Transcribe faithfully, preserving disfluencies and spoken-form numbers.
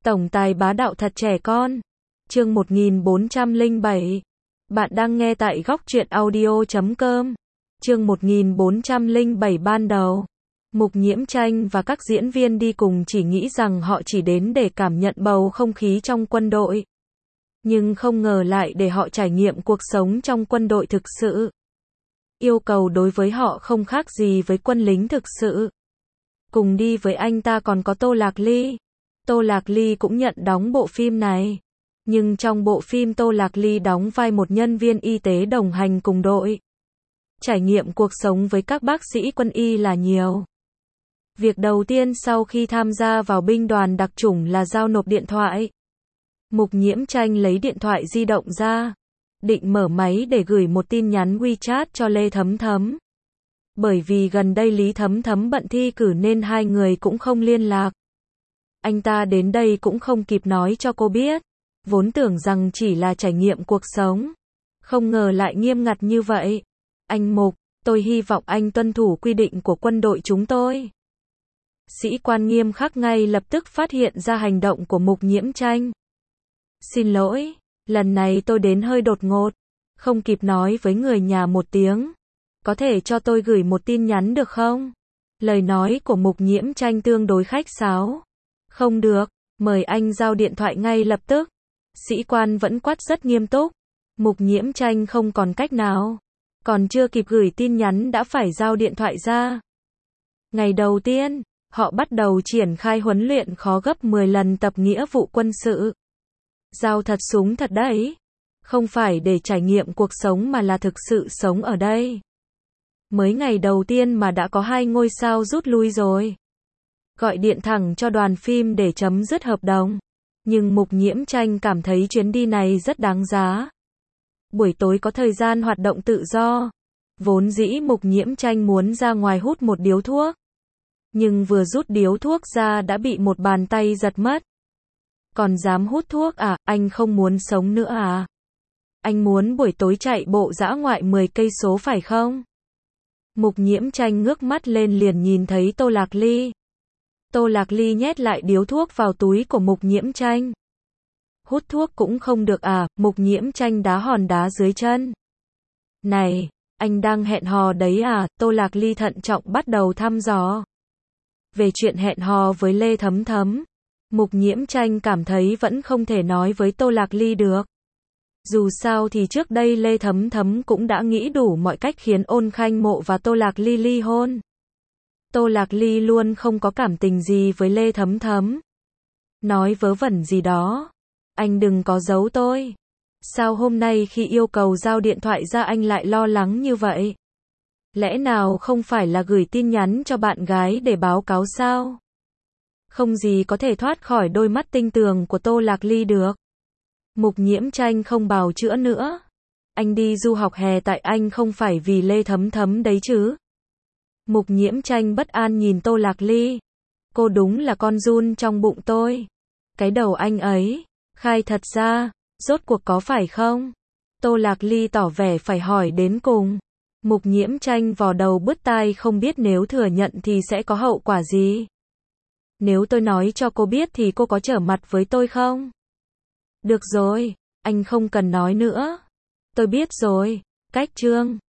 Tổng tài bá đạo thật trẻ con. Chương một nghìn bốn trăm lẻ bảy. Bạn đang nghe tại góc truyện audio chấm com. Chương một nghìn bốn trăm lẻ bảy ban đầu. Mục Nhiễm Tranh và các diễn viên đi cùng chỉ nghĩ rằng họ chỉ đến để cảm nhận bầu không khí trong quân đội. Nhưng không ngờ lại để họ trải nghiệm cuộc sống trong quân đội thực sự. Yêu cầu đối với họ không khác gì với quân lính thực sự. Cùng đi với anh ta còn có Tô Lạc Ly. Tô Lạc Ly cũng nhận đóng bộ phim này. Nhưng trong bộ phim Tô Lạc Ly đóng vai một nhân viên y tế đồng hành cùng đội. Trải nghiệm cuộc sống với các bác sĩ quân y là nhiều. Việc đầu tiên sau khi tham gia vào binh đoàn đặc chủng là giao nộp điện thoại. Mục Nhiễm Tranh lấy điện thoại di động ra. Định mở máy để gửi một tin nhắn WeChat cho Lê Thấm Thấm. Bởi vì gần đây Lý Thấm Thấm bận thi cử nên hai người cũng không liên lạc. Anh ta đến đây cũng không kịp nói cho cô biết. Vốn tưởng rằng chỉ là trải nghiệm cuộc sống. Không ngờ lại nghiêm ngặt như vậy. Anh Mục, tôi hy vọng anh tuân thủ quy định của quân đội chúng tôi. Sĩ quan nghiêm khắc ngay lập tức phát hiện ra hành động của Mục Nhiễm Tranh. Xin lỗi, lần này tôi đến hơi đột ngột. Không kịp nói với người nhà một tiếng. Có thể cho tôi gửi một tin nhắn được không? Lời nói của Mục Nhiễm Tranh tương đối khách sáo. Không được, mời anh giao điện thoại ngay lập tức. Sĩ quan vẫn quát rất nghiêm túc. Mục Nhiễm Tranh không còn cách nào. Còn chưa kịp gửi tin nhắn đã phải giao điện thoại ra. Ngày đầu tiên, họ bắt đầu triển khai huấn luyện khó gấp mười lần tập nghĩa vụ quân sự. Giao thật súng thật đấy. Không phải để trải nghiệm cuộc sống mà là thực sự sống ở đây. Mới ngày đầu tiên mà đã có hai ngôi sao rút lui rồi. Gọi điện thẳng cho đoàn phim để chấm dứt hợp đồng. Nhưng Mục Nhiễm Tranh cảm thấy chuyến đi này rất đáng giá. Buổi tối có thời gian hoạt động tự do. Vốn dĩ Mục Nhiễm Tranh muốn ra ngoài hút một điếu thuốc. Nhưng vừa rút điếu thuốc ra đã bị một bàn tay giật mất. Còn dám hút thuốc à, anh không muốn sống nữa à? Anh muốn buổi tối chạy bộ dã ngoại mười cây số phải không? Mục Nhiễm Tranh ngước mắt lên liền nhìn thấy Tô Lạc Ly. Tô Lạc Ly nhét lại điếu thuốc vào túi của Mục Nhiễm Tranh. Hút thuốc cũng không được à? Mục Nhiễm Tranh đá hòn đá dưới chân. Này, anh đang hẹn hò đấy à? Tô Lạc Ly thận trọng bắt đầu thăm dò. Về chuyện hẹn hò với Lê Thấm Thấm, Mục Nhiễm Tranh cảm thấy vẫn không thể nói với Tô Lạc Ly được. Dù sao thì trước đây Lê Thấm Thấm cũng đã nghĩ đủ mọi cách khiến Ôn Khanh Mộ và Tô Lạc Ly ly hôn. Tô Lạc Ly luôn không có cảm tình gì với Lê Thấm Thấm. Nói vớ vẩn gì đó. Anh đừng có giấu tôi. Sao hôm nay khi yêu cầu giao điện thoại ra anh lại lo lắng như vậy? Lẽ nào không phải là gửi tin nhắn cho bạn gái để báo cáo sao? Không gì có thể thoát khỏi đôi mắt tinh tường của Tô Lạc Ly được. Mục Nhiễm Tranh không bào chữa nữa. Anh đi du học hè tại Anh không phải vì Lê Thấm Thấm đấy chứ? Mục Nhiễm Tranh bất an nhìn Tô Lạc Ly. Cô đúng là con giun trong bụng tôi. Cái đầu anh ấy, khai thật ra, rốt cuộc có phải không? Tô Lạc Ly tỏ vẻ phải hỏi đến cùng. Mục Nhiễm Tranh vò đầu bứt tai không biết nếu thừa nhận thì sẽ có hậu quả gì. Nếu tôi nói cho cô biết thì cô có trở mặt với tôi không? Được rồi, anh không cần nói nữa. Tôi biết rồi, cách chương.